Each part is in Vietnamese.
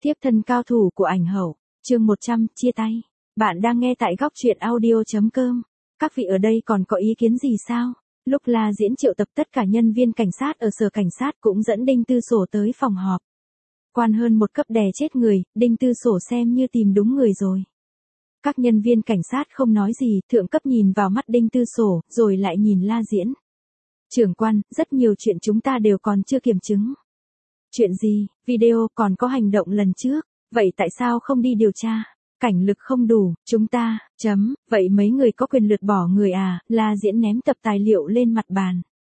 Thiếp thân cao thủ của ảnh hậu, chương 100, chia tay. Bạn đang nghe tại góc truyện audio.com. Các vị ở đây còn có ý kiến gì sao? Lúc La Diễn triệu tập tất cả nhân viên cảnh sát ở sở cảnh sát cũng dẫn Đinh Tư Sổ tới phòng họp. Quan hơn một cấp đè chết người, Đinh Tư Sổ xem như tìm đúng người rồi. Các nhân viên cảnh sát không nói gì, thượng cấp nhìn vào mắt Đinh Tư Sổ, rồi lại nhìn La Diễn. Trưởng quan, rất nhiều chuyện chúng ta đều còn chưa kiểm chứng. Chuyện gì? Video còn có hành động lần trước, vậy tại sao không đi điều tra? Cảnh lực không đủ, chúng ta, vậy mấy người có quyền lượt bỏ người à? La Diễn ném tập tài liệu lên mặt bàn.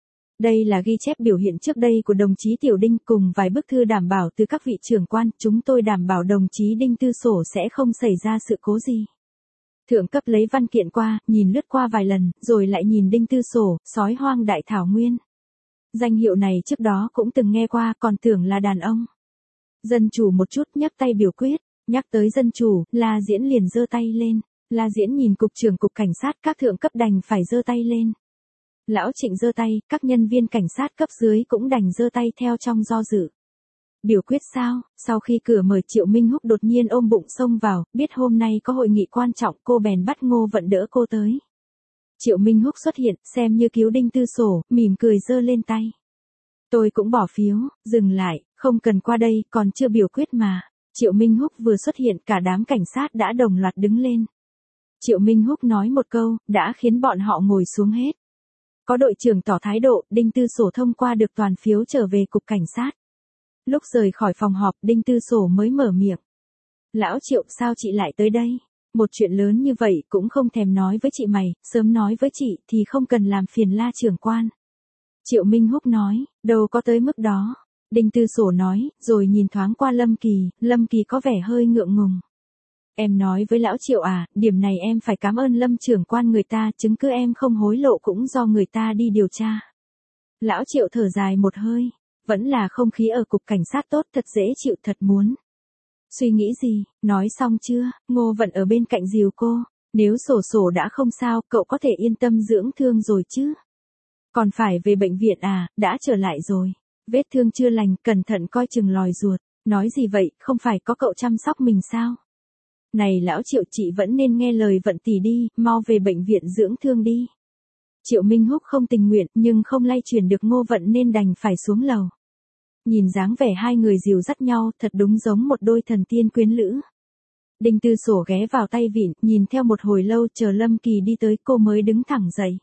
Đây là ghi chép biểu hiện trước đây của đồng chí Tiểu Đinh cùng vài bức thư đảm bảo từ các vị trưởng quan, chúng tôi đảm bảo đồng chí Đinh Tư Sổ sẽ không xảy ra sự cố gì. Thượng cấp lấy văn kiện qua, nhìn lướt qua vài lần, rồi lại nhìn Đinh Tư Sổ, sói hoang đại thảo nguyên. Danh hiệu này trước đó cũng từng nghe qua, còn tưởng là đàn ông. Dân chủ một chút, nhấc tay biểu quyết, nhắc tới dân chủ, La Diễn liền giơ tay lên. La Diễn nhìn cục trưởng cục cảnh sát, các thượng cấp đành phải giơ tay lên. Lão Trịnh giơ tay, các nhân viên cảnh sát cấp dưới cũng đành giơ tay theo trong do dự. Biểu quyết sao? Sau khi cửa mở, Triệu Minh Húc đột nhiên ôm bụng xông vào, biết hôm nay có hội nghị quan trọng, cô bèn bắt Ngô Vận đỡ cô tới. Triệu Minh Húc xuất hiện, xem như cứu Đinh Tư Sổ, mỉm cười giơ lên tay. Tôi cũng bỏ phiếu, dừng lại, không cần qua đây, còn chưa biểu quyết mà. Triệu Minh Húc vừa xuất hiện, cả đám cảnh sát đã đồng loạt đứng lên. Triệu Minh Húc nói một câu, đã khiến bọn họ ngồi xuống hết. Có đội trưởng tỏ thái độ, Đinh Tư Sổ thông qua được toàn phiếu trở về cục cảnh sát. Lúc rời khỏi phòng họp, Đinh Tư Sổ mới mở miệng. Lão Triệu, sao chị lại tới đây? Một chuyện lớn như vậy cũng không thèm nói với chị mày, sớm nói với chị thì không cần làm phiền La trưởng quan. Triệu Minh Húc nói, đâu có tới mức đó. Đinh Tư Sổ nói, rồi nhìn thoáng qua Lâm Kỳ có vẻ hơi ngượng ngùng. Em nói với lão Triệu à, điểm này em phải cảm ơn Lâm trưởng quan, người ta chứng cứ em không hối lộ cũng do người ta đi điều tra. Lão Triệu thở dài một hơi, vẫn là không khí ở cục cảnh sát tốt, thật dễ chịu, thật muốn. Suy nghĩ gì, nói xong chưa? Ngô Vận ở bên cạnh dìu cô, nếu Sổ đã không sao, cậu có thể yên tâm dưỡng thương rồi chứ? Còn phải về bệnh viện à, đã trở lại rồi. Vết thương chưa lành, cẩn thận coi chừng lòi ruột. Nói gì vậy, không phải có cậu chăm sóc mình sao? Này lão Triệu, chị vẫn nên nghe lời Vận tỷ đi, mau về bệnh viện dưỡng thương đi. Triệu Minh Húc không tình nguyện, nhưng không lay chuyển được Ngô Vận nên đành phải xuống lầu. Nhìn dáng vẻ hai người dìu dắt nhau, thật đúng giống một đôi thần tiên quyến lữ. Đinh Tư Sổ ghé vào tay vịn, nhìn theo một hồi lâu, chờ Lâm Kỳ đi tới cô mới đứng thẳng dậy.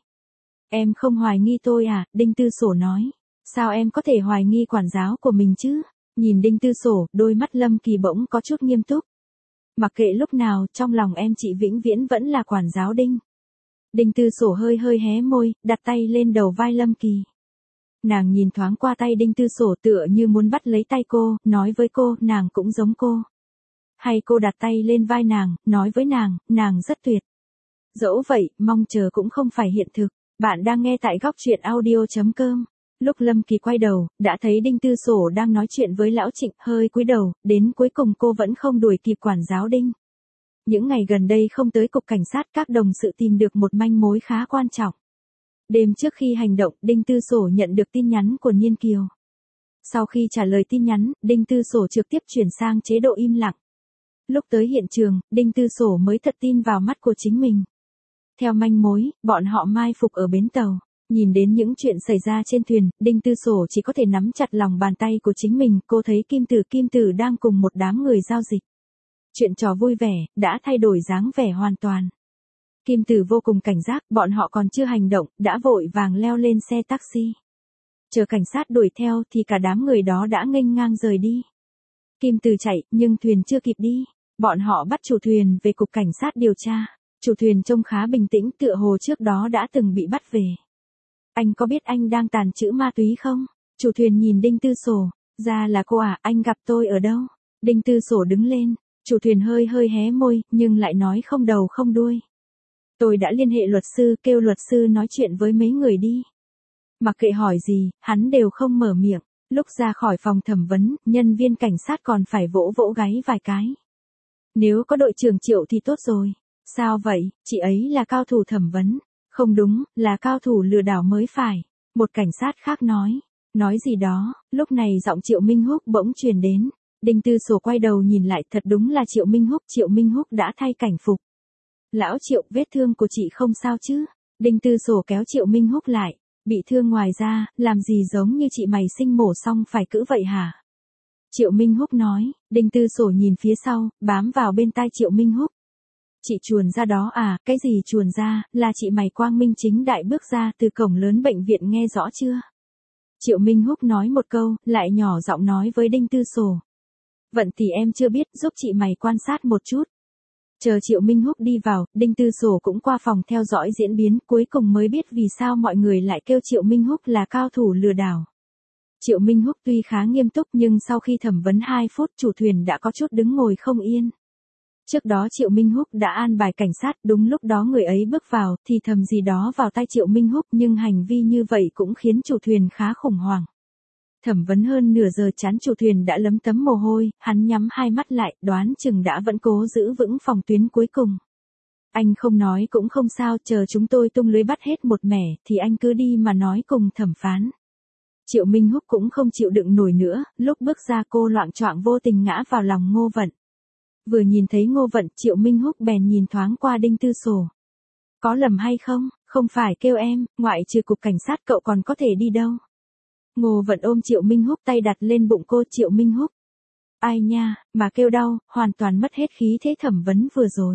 Em không hoài nghi tôi à? Đinh Tư Sổ nói. Sao em có thể hoài nghi quản giáo của mình chứ? Nhìn Đinh Tư Sổ, đôi mắt Lâm Kỳ bỗng có chút nghiêm túc. Mặc kệ lúc nào, trong lòng em chị vĩnh viễn vẫn là quản giáo Đinh. Đinh Tư Sổ hơi hé môi, đặt tay lên đầu vai Lâm Kỳ. Nàng nhìn thoáng qua tay Đinh Tư Sổ, tựa như muốn bắt lấy tay cô, nói với cô, nàng cũng giống cô. Hay cô đặt tay lên vai nàng, nói với nàng rất tuyệt. Dẫu vậy, mong chờ cũng không phải hiện thực. Bạn đang nghe tại góc truyện audio.com. Lúc Lâm Kỳ quay đầu, đã thấy Đinh Tư Sổ đang nói chuyện với lão Trịnh, hơi cúi đầu, đến cuối cùng cô vẫn không đuổi kịp quản giáo Đinh. Những ngày gần đây không tới cục cảnh sát, các đồng sự tìm được một manh mối khá quan trọng. Đêm trước khi hành động, Đinh Tư Sổ nhận được tin nhắn của Niên Kiều. Sau khi trả lời tin nhắn, Đinh Tư Sổ trực tiếp chuyển sang chế độ im lặng. Lúc tới hiện trường, Đinh Tư Sổ mới thật tin vào mắt của chính mình. Theo manh mối, bọn họ mai phục ở bến tàu. Nhìn đến những chuyện xảy ra trên thuyền, Đinh Tư Sổ chỉ có thể nắm chặt lòng bàn tay của chính mình. Cô thấy Kim Tử đang cùng một đám người giao dịch. Chuyện trò vui vẻ, đã thay đổi dáng vẻ hoàn toàn. Kim Tử vô cùng cảnh giác, bọn họ còn chưa hành động, đã vội vàng leo lên xe taxi. Chờ cảnh sát đuổi theo thì cả đám người đó đã nghênh ngang rời đi. Kim Tử chạy, nhưng thuyền chưa kịp đi. Bọn họ bắt chủ thuyền về cục cảnh sát điều tra. Chủ thuyền trông khá bình tĩnh, tựa hồ trước đó đã từng bị bắt về. Anh có biết anh đang tàng trữ ma túy không? Chủ thuyền nhìn Đinh Tư Sổ. Ra là cô à, anh gặp tôi ở đâu? Đinh Tư Sổ đứng lên. Chủ thuyền hơi hé môi, nhưng lại nói không đầu không đuôi. Tôi đã liên hệ luật sư, kêu luật sư nói chuyện với mấy người đi. Mặc kệ hỏi gì, hắn đều không mở miệng. Lúc ra khỏi phòng thẩm vấn, nhân viên cảnh sát còn phải vỗ gáy vài cái. Nếu có đội trưởng Triệu thì tốt rồi. Sao vậy, chị ấy là cao thủ thẩm vấn. Không đúng, là cao thủ lừa đảo mới phải. Một cảnh sát khác nói. Nói gì đó, lúc này giọng Triệu Minh Húc bỗng truyền đến. Đinh Tư Sổ quay đầu nhìn lại, thật đúng là Triệu Minh Húc đã thay cảnh phục. Lão Triệu, vết thương của chị không sao chứ? Đinh Tư Sổ kéo Triệu Minh Húc lại, bị thương ngoài ra, làm gì giống như chị mày sinh mổ xong phải cữ vậy hả? Triệu Minh Húc nói. Đinh Tư Sổ nhìn phía sau, bám vào bên tai Triệu Minh Húc. Chị chuồn ra đó à? Cái gì chuồn ra? Là chị mày quang minh chính đại bước ra từ cổng lớn bệnh viện, nghe rõ chưa? Triệu Minh Húc nói một câu, lại nhỏ giọng nói với Đinh Tư Sổ. Vận thì em chưa biết, giúp chị mày quan sát một chút. Chờ Triệu Minh Húc đi vào, Đinh Tư Sổ cũng qua phòng theo dõi diễn biến, cuối cùng mới biết vì sao mọi người lại kêu Triệu Minh Húc là cao thủ lừa đảo. Triệu Minh Húc tuy khá nghiêm túc nhưng sau khi thẩm vấn 2 phút, chủ thuyền đã có chút đứng ngồi không yên. Trước đó Triệu Minh Húc đã an bài cảnh sát, đúng lúc đó người ấy bước vào, thì thầm gì đó vào tai Triệu Minh Húc, nhưng hành vi như vậy cũng khiến chủ thuyền khá khủng hoảng. Thẩm vấn hơn nửa giờ chán chủ thuyền đã lấm tấm mồ hôi, hắn nhắm hai mắt lại, đoán chừng đã vẫn cố giữ vững phòng tuyến cuối cùng. Anh không nói cũng không sao, chờ chúng tôi tung lưới bắt hết một mẻ, thì anh cứ đi mà nói cùng thẩm phán. Triệu Minh Húc cũng không chịu đựng nổi nữa, lúc bước ra cô loạng choạng vô tình ngã vào lòng Ngô Vận. Vừa nhìn thấy Ngô Vận, Triệu Minh Húc bèn nhìn thoáng qua Đinh Tư Sổ. Có lầm hay không? Không phải kêu em, ngoại trừ cục cảnh sát cậu còn có thể đi đâu. Ngô Vận ôm Triệu Minh Húc, tay đặt lên bụng cô. Triệu Minh Húc. Ai nha, mà kêu đau, hoàn toàn mất hết khí thế thẩm vấn vừa rồi.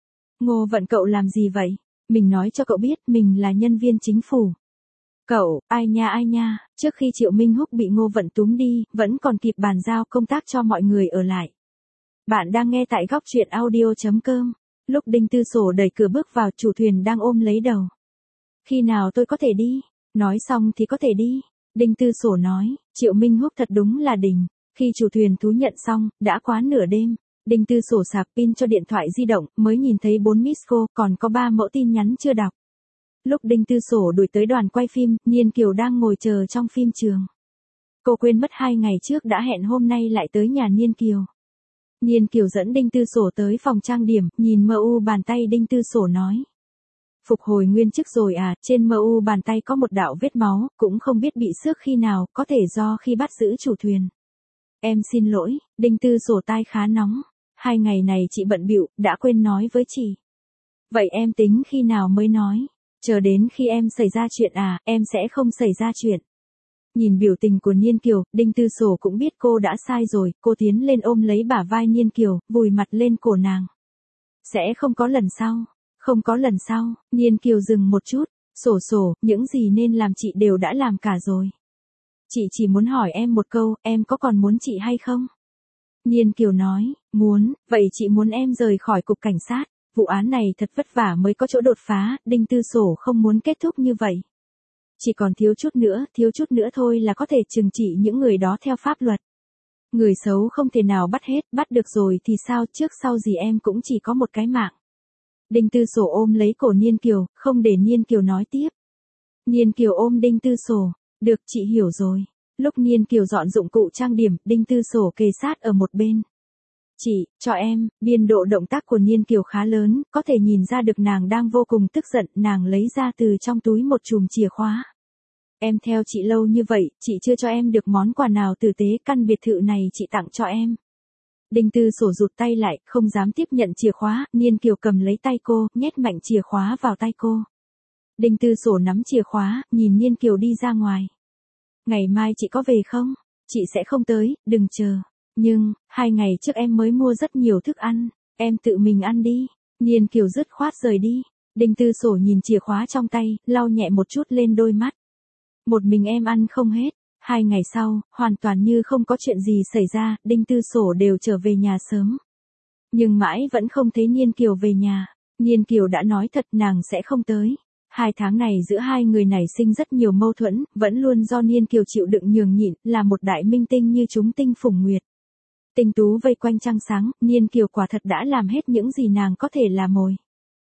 Ngô Vận, cậu làm gì vậy? Mình nói cho cậu biết, mình là nhân viên chính phủ. Cậu, ai nha, trước khi Triệu Minh Húc bị Ngô Vận túm đi, vẫn còn kịp bàn giao công tác cho mọi người ở lại. Bạn đang nghe tại góc truyện audio.com. Lúc Đinh Tư Sổ đẩy cửa bước vào, chủ thuyền đang ôm lấy đầu. Khi nào tôi có thể đi? Nói xong thì có thể đi. Đinh Tư Sổ nói. Triệu Minh Húc thật đúng là đỉnh. Khi chủ thuyền thú nhận xong, đã quá nửa đêm. Đinh Tư Sổ sạc pin cho điện thoại di động, mới nhìn thấy 4 miss call, còn có 3 mẫu tin nhắn chưa đọc. Lúc Đinh Tư Sổ đuổi tới đoàn quay phim, Niên Kiều đang ngồi chờ trong phim trường. Cô quên mất 2 ngày trước đã hẹn hôm nay lại tới nhà Niên Kiều. Niên Kiều dẫn Đinh Tư Sổ tới phòng trang điểm, nhìn MU bàn tay Đinh Tư Sổ nói. Phục hồi nguyên chức rồi à? Trên MU bàn tay có một đạo vết máu, cũng không biết bị xước khi nào, có thể do khi bắt giữ chủ thuyền. Em xin lỗi. Đinh Tư Sổ tai khá nóng. 2 ngày này chị bận bịu, đã quên nói với chị. Vậy em tính khi nào mới nói? Chờ đến khi em xảy ra chuyện à? Em sẽ không xảy ra chuyện. Nhìn biểu tình của Niên Kiều, Đinh Tư Sổ cũng biết cô đã sai rồi, cô tiến lên ôm lấy bả vai Niên Kiều, vùi mặt lên cổ nàng. Sẽ không có lần sau. Không có lần sau. Niên Kiều dừng một chút. Sổ, những gì nên làm chị đều đã làm cả rồi. Chị chỉ muốn hỏi em một câu, em có còn muốn chị hay không? Niên Kiều nói, muốn. Vậy chị muốn em rời khỏi cục cảnh sát. Vụ án này thật vất vả mới có chỗ đột phá, Đinh Tư Sổ không muốn kết thúc như vậy. Chỉ còn thiếu chút nữa thôi là có thể trừng trị những người đó theo pháp luật. Người xấu không thể nào bắt hết, bắt được rồi thì sao, trước sau gì em cũng chỉ có một cái mạng. Đinh Tư Sổ ôm lấy cổ Niên Kiều, không để Niên Kiều nói tiếp. Niên Kiều ôm Đinh Tư Sổ, được, chị hiểu rồi. Lúc Niên Kiều dọn dụng cụ trang điểm, Đinh Tư Sổ kề sát ở một bên. Chị, cho em. Biên độ động tác của Niên Kiều khá lớn, có thể nhìn ra được nàng đang vô cùng tức giận, nàng lấy ra từ trong túi một chùm chìa khóa. Em theo chị lâu như vậy, chị chưa cho em được món quà nào tử tế, căn biệt thự này chị tặng cho em. Đinh Tư Sổ rụt tay lại, không dám tiếp nhận chìa khóa, Niên Kiều cầm lấy tay cô, nhét mạnh chìa khóa vào tay cô. Đinh Tư Sổ nắm chìa khóa, nhìn Niên Kiều đi ra ngoài. Ngày mai chị có về không? Chị sẽ không tới, đừng chờ. Nhưng, 2 ngày trước em mới mua rất nhiều thức ăn, em tự mình ăn đi. Niên Kiều dứt khoát rời đi. Đinh Tư Sổ nhìn chìa khóa trong tay, lau nhẹ một chút lên đôi mắt. Một mình em ăn không hết. 2 ngày sau, hoàn toàn như không có chuyện gì xảy ra, Đinh Tư Sổ đều trở về nhà sớm. Nhưng mãi vẫn không thấy Niên Kiều về nhà. Niên Kiều đã nói thật nàng sẽ không tới. 2 tháng này giữa hai người nảy sinh rất nhiều mâu thuẫn, vẫn luôn do Niên Kiều chịu đựng nhường nhịn, là một đại minh tinh như chúng tinh phùng nguyệt. Tinh tú vây quanh trăng sáng, Niên Kiều quả thật đã làm hết những gì nàng có thể làm mồi.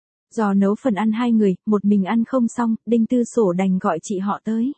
Do nấu phần ăn 2 người, một mình ăn không xong, Đinh Tư Sổ đành gọi chị họ tới.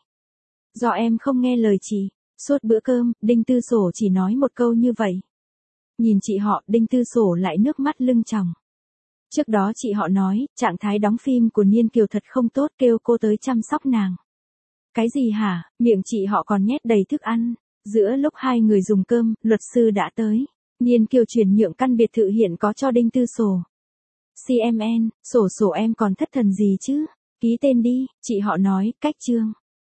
Do em không nghe lời chị. Suốt bữa cơm, Đinh Tư Sổ chỉ nói một câu như vậy. Nhìn chị họ, Đinh Tư Sổ lại nước mắt lưng tròng. Trước đó chị họ nói, trạng thái đóng phim của Niên Kiều thật không tốt, kêu cô tới chăm sóc nàng. Cái gì hả? Miệng chị họ còn nhét đầy thức ăn. Giữa lúc hai người dùng cơm, luật sư đã tới. Niên Kiều chuyển nhượng căn biệt thự hiện có cho Đinh Tư sổ. CMN, sổ em còn thất thần gì chứ? Ký tên đi, chị họ nói, cách chương.